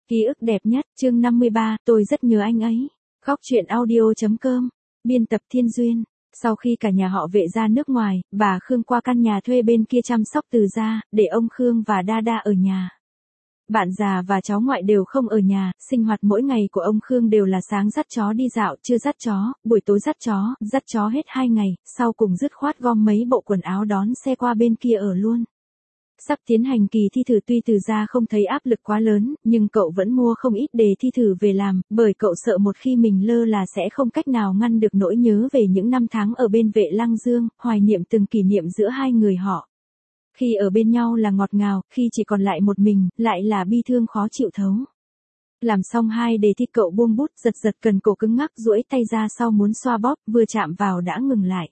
Ký ức đẹp nhất, chương 53, tôi rất nhớ anh ấy. Góc truyện audio.com, biên tập Thiên Duyên. Sau khi cả nhà họ Vệ ra nước ngoài, bà Khương qua căn nhà thuê bên kia chăm sóc Từ gia, để ông Khương và Đa ở nhà. Bạn già và cháu ngoại đều không ở nhà, sinh hoạt mỗi ngày của ông Khương đều là sáng dắt chó đi dạo, trưa dắt chó, buổi tối dắt chó hết 2 ngày, sau cùng dứt khoát gom mấy bộ quần áo đón xe qua bên kia ở luôn. Sắp tiến hành kỳ thi thử, tuy Từ gia không thấy áp lực quá lớn, nhưng cậu vẫn mua không ít đề thi thử về làm, bởi cậu sợ một khi mình lơ là sẽ không cách nào ngăn được nỗi nhớ về những năm tháng ở bên Vệ Lăng Dương, hoài niệm từng kỷ niệm giữa hai người họ. Khi ở bên nhau là ngọt ngào, khi chỉ còn lại một mình, lại là bi thương khó chịu thấu. Làm xong 2 đề thi cậu buông bút, giật cần cổ cứng ngắc, duỗi tay ra sau muốn xoa bóp, vừa chạm vào đã ngừng lại.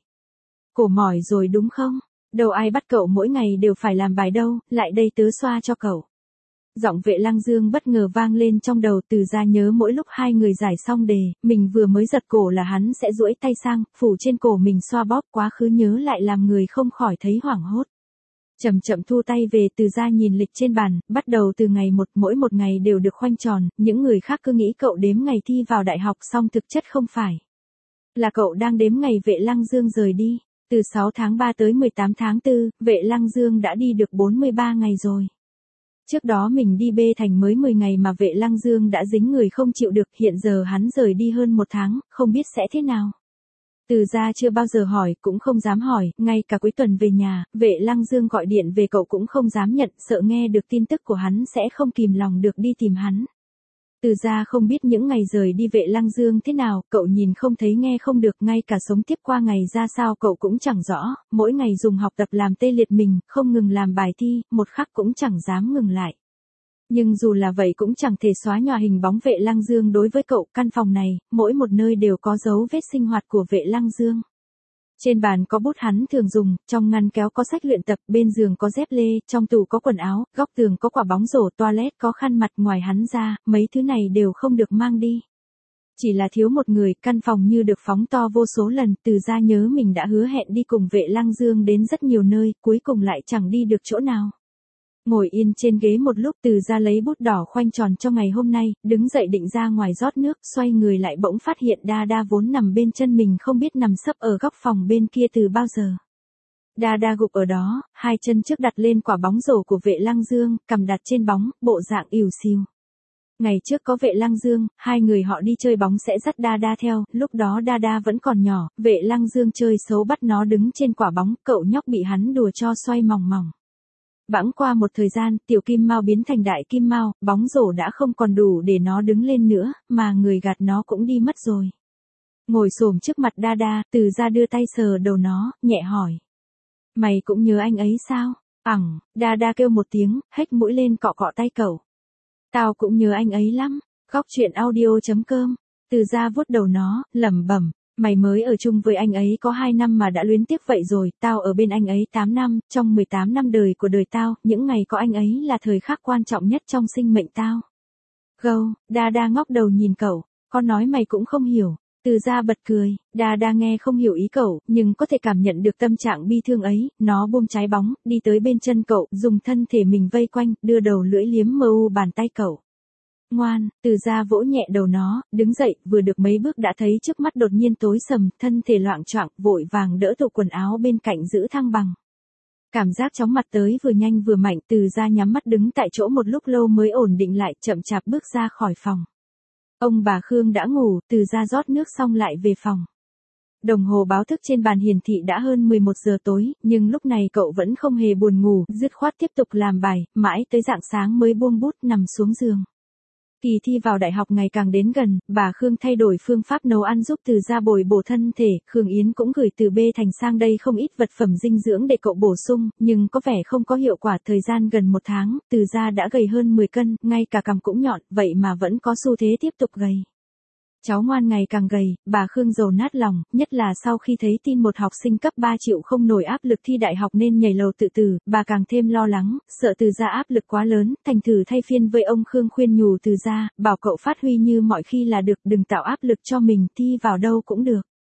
Cổ mỏi rồi đúng không? Đâu ai bắt cậu mỗi ngày đều phải làm bài đâu, lại đây tớ xoa cho cậu. Giọng Vệ Lăng Dương bất ngờ vang lên trong đầu. Từ gia nhớ mỗi lúc hai người giải xong đề, mình vừa mới giật cổ là hắn sẽ duỗi tay sang, phủ trên cổ mình xoa bóp, quá khứ nhớ lại làm người không khỏi thấy hoảng hốt. Chậm chậm thu tay về. Từ gia nhìn lịch trên bàn, bắt đầu từ ngày 1, mỗi một ngày đều được khoanh tròn, những người khác cứ nghĩ cậu đếm ngày thi vào đại học xong, thực chất không phải. Là cậu đang đếm ngày Vệ Lăng Dương rời đi. Từ 6 tháng 3 tới 18 tháng 4, Vệ Lăng Dương đã đi được 43 ngày rồi. Trước đó mình đi bê thành mới 10 ngày mà Vệ Lăng Dương đã dính người không chịu được, hiện giờ hắn rời đi hơn 1 tháng, không biết sẽ thế nào. Từ gia chưa bao giờ hỏi, cũng không dám hỏi, ngay cả cuối tuần về nhà, Vệ Lăng Dương gọi điện về cậu cũng không dám nhận, sợ nghe được tin tức của hắn sẽ không kìm lòng được đi tìm hắn. Từ gia không biết những ngày rời đi Vệ Lăng Dương thế nào, cậu nhìn không thấy nghe không được, ngay cả sống tiếp qua ngày ra sao cậu cũng chẳng rõ, mỗi ngày dùng học tập làm tê liệt mình, không ngừng làm bài thi, một khắc cũng chẳng dám ngừng lại. Nhưng dù là vậy cũng chẳng thể xóa nhòa hình bóng Vệ Lăng Dương đối với cậu. Căn phòng này, mỗi một nơi đều có dấu vết sinh hoạt của Vệ Lăng Dương. Trên bàn có bút hắn thường dùng, trong ngăn kéo có sách luyện tập, bên giường có dép lê, trong tủ có quần áo, góc tường có quả bóng rổ, toilet có khăn mặt. Ngoài hắn ra, mấy thứ này đều không được mang đi. Chỉ là thiếu một người, căn phòng như được phóng to vô số lần. Từ gia nhớ mình đã hứa hẹn đi cùng Vệ Lăng Dương đến rất nhiều nơi, cuối cùng lại chẳng đi được chỗ nào. Ngồi yên trên ghế một lúc, Từ gia lấy bút đỏ khoanh tròn cho ngày hôm nay, đứng dậy định ra ngoài rót nước, xoay người lại bỗng phát hiện Đa vốn nằm bên chân mình không biết nằm sấp ở góc phòng bên kia từ bao giờ. Đa gục ở đó, 2 chân trước đặt lên quả bóng rổ của Vệ Lăng Dương, cằm đặt trên bóng, bộ dạng ỉu xìu. Ngày trước có Vệ Lăng Dương, hai người họ đi chơi bóng sẽ dắt Đa theo, lúc đó Đa vẫn còn nhỏ, Vệ Lăng Dương chơi xấu bắt nó đứng trên quả bóng, cậu nhóc bị hắn đùa cho xoay mòng mòng. Bẵng qua một thời gian, tiểu kim mao biến thành đại kim mao, bóng rổ đã không còn đủ để nó đứng lên nữa, mà người gạt nó cũng đi mất rồi. Ngồi xổm trước mặt Đa, Từ gia đưa tay sờ đầu nó, nhẹ hỏi. Mày cũng nhớ anh ấy sao? Đa kêu một tiếng, hếch mũi lên cọ tay cậu. Tao cũng nhớ anh ấy lắm. Góc truyện audio.com, Từ gia vuốt đầu nó, lẩm bẩm. Mày mới ở chung với anh ấy có 2 năm mà đã luyến tiếc vậy rồi, tao ở bên anh ấy 8 năm, trong 18 năm đời của đời tao, những ngày có anh ấy là thời khắc quan trọng nhất trong sinh mệnh tao. Gâu, Đa ngóc đầu nhìn cậu, con nói mày cũng không hiểu. Từ gia bật cười, Đa nghe không hiểu ý cậu, nhưng có thể cảm nhận được tâm trạng bi thương ấy, nó buông trái bóng, đi tới bên chân cậu, dùng thân thể mình vây quanh, đưa đầu lưỡi liếm mờ u bàn tay cậu. Ngoan, Từ gia vỗ nhẹ đầu nó, đứng dậy, vừa được mấy bước đã thấy trước mắt đột nhiên tối sầm, thân thể loạng choạng, vội vàng đỡ tủ quần áo bên cạnh giữ thăng bằng. Cảm giác chóng mặt tới vừa nhanh vừa mạnh. Từ gia nhắm mắt đứng tại chỗ một lúc lâu mới ổn định lại, chậm chạp bước ra khỏi phòng. Ông bà Khương đã ngủ, Từ gia rót nước xong lại về phòng. Đồng hồ báo thức trên bàn hiển thị đã hơn 11 giờ tối, nhưng lúc này cậu vẫn không hề buồn ngủ, dứt khoát tiếp tục làm bài, mãi tới rạng sáng mới buông bút nằm xuống giường. Kỳ thi vào đại học ngày càng đến gần, bà Khương thay đổi phương pháp nấu ăn giúp Từ gia bồi bổ thân thể, Khương Yến cũng gửi từ bê thành sang đây không ít vật phẩm dinh dưỡng để cậu bổ sung, nhưng có vẻ không có hiệu quả. Thời gian gần 1 tháng, Từ gia đã gầy hơn 10 cân, ngay cả cằm cũng nhọn, vậy mà vẫn có xu thế tiếp tục gầy. Cháu ngoan ngày càng gầy, bà Khương dầu nát lòng, nhất là sau khi thấy tin một học sinh cấp 3 chịu không nổi áp lực thi đại học nên nhảy lầu tự tử, bà càng thêm lo lắng, sợ Từ gia áp lực quá lớn, thành thử thay phiên với ông Khương khuyên nhủ Từ gia, bảo cậu phát huy như mọi khi là được, đừng tạo áp lực cho mình, thi vào đâu cũng được.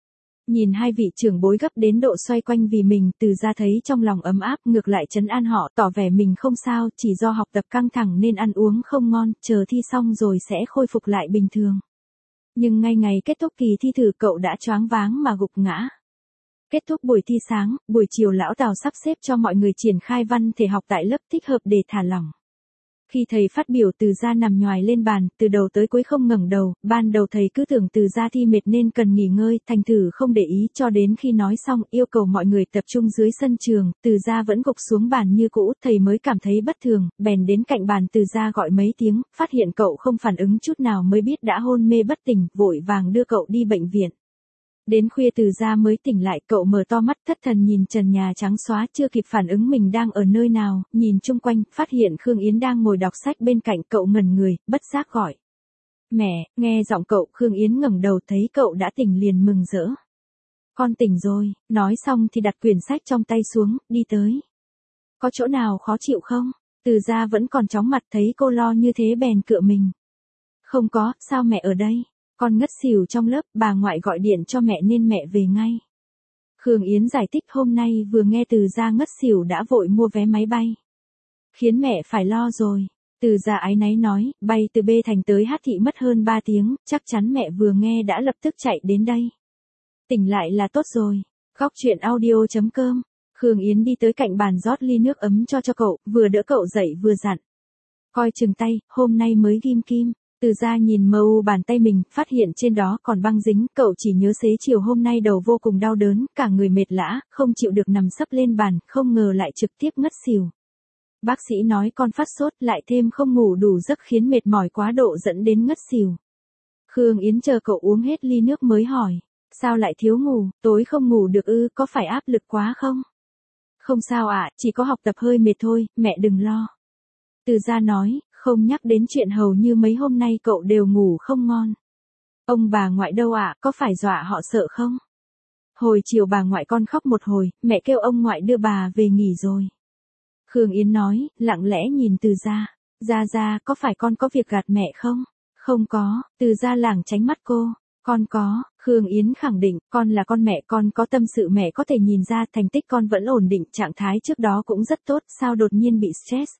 Nhìn hai vị trưởng bối gấp đến độ xoay quanh vì mình, Từ Gia thấy trong lòng ấm áp, ngược lại trấn an họ, tỏ vẻ mình không sao, chỉ do học tập căng thẳng nên ăn uống không ngon, chờ thi xong rồi sẽ khôi phục lại bình thường. Nhưng ngay ngày kết thúc kỳ thi thử cậu đã choáng váng mà gục ngã. Kết thúc buổi thi sáng, buổi chiều lão Tào sắp xếp cho mọi người triển khai văn thể học tại lớp thích hợp để thả lỏng. Khi thầy phát biểu, Từ Gia nằm nhoài lên bàn, từ đầu tới cuối không ngẩng đầu, ban đầu thầy cứ tưởng Từ Gia thi mệt nên cần nghỉ ngơi, thành thử không để ý, cho đến khi nói xong yêu cầu mọi người tập trung dưới sân trường, Từ Gia vẫn gục xuống bàn như cũ, thầy mới cảm thấy bất thường, bèn đến cạnh bàn Từ Gia gọi mấy tiếng, phát hiện cậu không phản ứng chút nào mới biết đã hôn mê bất tỉnh, vội vàng đưa cậu đi bệnh viện. Đến khuya Từ Gia mới tỉnh lại, cậu mở to mắt thất thần nhìn trần nhà trắng xóa, chưa kịp phản ứng mình đang ở nơi nào, nhìn chung quanh, phát hiện Khương Yến đang ngồi đọc sách bên cạnh, cậu ngẩn người, bất giác gọi. Mẹ, nghe giọng cậu, Khương Yến ngẩng đầu thấy cậu đã tỉnh liền mừng rỡ. Con tỉnh rồi, nói xong thì đặt quyển sách trong tay xuống, đi tới. Có chỗ nào khó chịu không? Từ Gia vẫn còn chóng mặt thấy cô lo như thế bèn cựa mình. Không có, sao mẹ ở đây? Con ngất xỉu trong lớp, bà ngoại gọi điện cho mẹ nên mẹ về ngay. Khương Yến giải thích hôm nay vừa nghe Từ Gia ngất xỉu đã vội mua vé máy bay. Khiến mẹ phải lo rồi. Từ Gia áy náy nói, bay từ B thành tới H thị mất hơn 3 tiếng, chắc chắn mẹ vừa nghe đã lập tức chạy đến đây. Tỉnh lại là tốt rồi. Góc chuyện audio.com. Khương Yến đi tới cạnh bàn rót ly nước ấm cho cậu, vừa đỡ cậu dậy vừa dặn. Coi chừng tay, hôm nay mới ghim kim. Từ Gia nhìn mờ u bàn tay mình, phát hiện trên đó còn băng dính, cậu chỉ nhớ xế chiều hôm nay đầu vô cùng đau đớn, cả người mệt lã, không chịu được nằm sấp lên bàn, không ngờ lại trực tiếp ngất xỉu. Bác sĩ nói con phát sốt, lại thêm không ngủ đủ giấc khiến mệt mỏi quá độ dẫn đến ngất xỉu. Khương Yến chờ cậu uống hết ly nước mới hỏi, sao lại thiếu ngủ, tối không ngủ được ư, có phải áp lực quá không? Không sao ạ, chỉ có học tập hơi mệt thôi, mẹ đừng lo. Từ Gia nói, không nhắc đến chuyện hầu như mấy hôm nay cậu đều ngủ không ngon. Ông bà ngoại đâu ạ, có phải dọa họ sợ không? Hồi chiều bà ngoại con khóc một hồi, mẹ kêu ông ngoại đưa bà về nghỉ rồi. Khương Yến nói, lặng lẽ nhìn Từ Gia. Gia, có phải con có việc gạt mẹ không? Không có, Từ Gia lảng tránh mắt cô. Con có, Khương Yến khẳng định, con là con mẹ, con có tâm sự mẹ có thể nhìn ra, thành tích con vẫn ổn định, trạng thái trước đó cũng rất tốt, sao đột nhiên bị stress?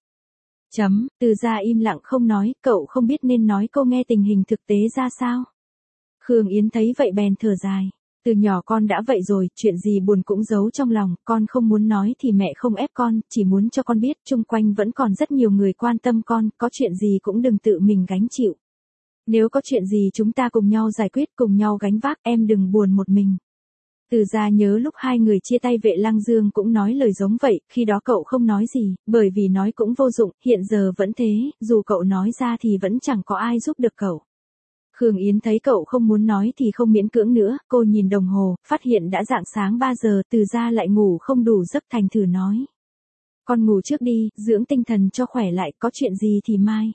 Từ Gia im lặng không nói, cậu không biết nên nói câu nghe tình hình thực tế ra sao. Khương Yến thấy vậy bèn thở dài. Từ nhỏ con đã vậy rồi, chuyện gì buồn cũng giấu trong lòng, con không muốn nói thì mẹ không ép con, chỉ muốn cho con biết, chung quanh vẫn còn rất nhiều người quan tâm con, có chuyện gì cũng đừng tự mình gánh chịu. Nếu có chuyện gì chúng ta cùng nhau giải quyết, cùng nhau gánh vác, em đừng buồn một mình. Từ Gia nhớ lúc hai người chia tay Vệ Lăng Dương cũng nói lời giống vậy, khi đó cậu không nói gì, bởi vì nói cũng vô dụng, hiện giờ vẫn thế, dù cậu nói ra thì vẫn chẳng có ai giúp được cậu. Khương Yến thấy cậu không muốn nói thì không miễn cưỡng nữa, cô nhìn đồng hồ, phát hiện đã rạng sáng 3 giờ, Từ Gia lại ngủ không đủ giấc thành thử nói. Con ngủ trước đi, dưỡng tinh thần cho khỏe lại, có chuyện gì thì mai.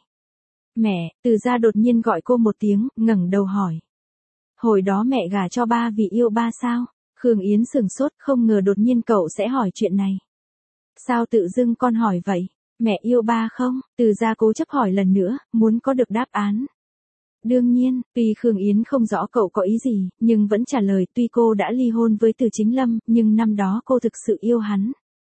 Mẹ, Từ Gia đột nhiên gọi cô một tiếng, ngẩng đầu hỏi. Hồi đó mẹ gả cho ba vì yêu ba sao? Khương Yến sửng sốt, không ngờ đột nhiên cậu sẽ hỏi chuyện này. Sao tự dưng con hỏi vậy? Mẹ yêu ba không? Từ Gia cố chấp hỏi lần nữa, muốn có được đáp án. Đương nhiên, tuy Khương Yến không rõ cậu có ý gì, nhưng vẫn trả lời, tuy cô đã ly hôn với Từ Chính Lâm, nhưng năm đó cô thực sự yêu hắn.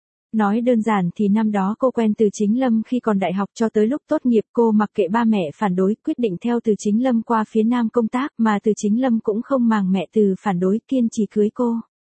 Nói đơn giản thì năm đó cô quen Từ Chính Lâm khi còn đại học, cho tới lúc tốt nghiệp cô mặc kệ ba mẹ phản đối, quyết định theo Từ Chính Lâm qua phía Nam công tác, mà Từ Chính Lâm cũng không màng mẹ Từ phản đối, kiên trì cưới cô.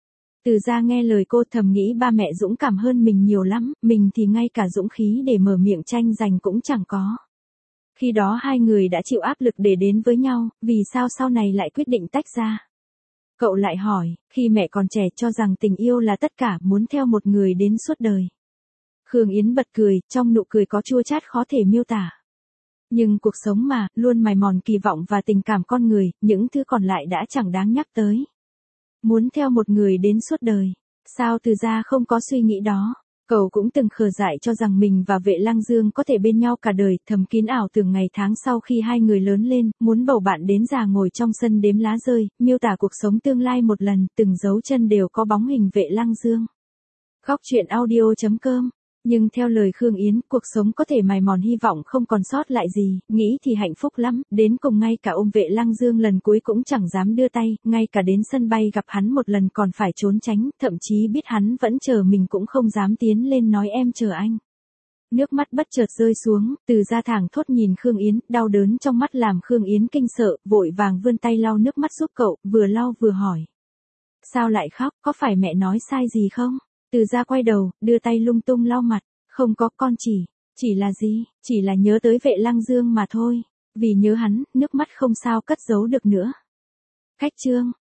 Từ Gia nghe lời cô thầm nghĩ ba mẹ dũng cảm hơn mình nhiều lắm, mình thì ngay cả dũng khí để mở miệng tranh giành cũng chẳng có. Khi đó hai người đã chịu áp lực để đến với nhau, vì sao sau này lại quyết định tách ra? Cậu lại hỏi, khi mẹ còn trẻ cho rằng tình yêu là tất cả, muốn theo một người đến suốt đời. Khương Yến bật cười, trong nụ cười có chua chát khó thể miêu tả. Nhưng cuộc sống mà, luôn mài mòn kỳ vọng và tình cảm con người, những thứ còn lại đã chẳng đáng nhắc tới. Muốn theo một người đến suốt đời, sao Từ Gia không có suy nghĩ đó? Cậu cũng từng khờ dại cho rằng mình và Vệ Lăng Dương có thể bên nhau cả đời, thầm kín ảo tưởng ngày tháng sau khi hai người lớn lên, muốn bầu bạn đến già ngồi trong sân đếm lá rơi, miêu tả cuộc sống tương lai một lần, từng dấu chân đều có bóng hình Vệ Lăng Dương. Góc chuyện audio.com Nhưng theo lời Khương Yến, cuộc sống có thể mài mòn hy vọng không còn sót lại gì, nghĩ thì hạnh phúc lắm, đến cùng ngay cả ôm Vệ Lăng Dương lần cuối cũng chẳng dám đưa tay, ngay cả đến sân bay gặp hắn một lần còn phải trốn tránh, thậm chí biết hắn vẫn chờ mình cũng không dám tiến lên nói em chờ anh. Nước mắt bất chợt rơi xuống, Từ Gia thảng thốt nhìn Khương Yến, đau đớn trong mắt làm Khương Yến kinh sợ, vội vàng vươn tay lau nước mắt giúp cậu, vừa lau vừa hỏi. Sao lại khóc, có phải mẹ nói sai gì không? Từ Gia quay đầu, đưa tay lung tung lau mặt, không có con chỉ là gì, chỉ là nhớ tới Vệ Lăng Dương mà thôi, vì nhớ hắn, nước mắt không sao cất giấu được nữa. Khách chương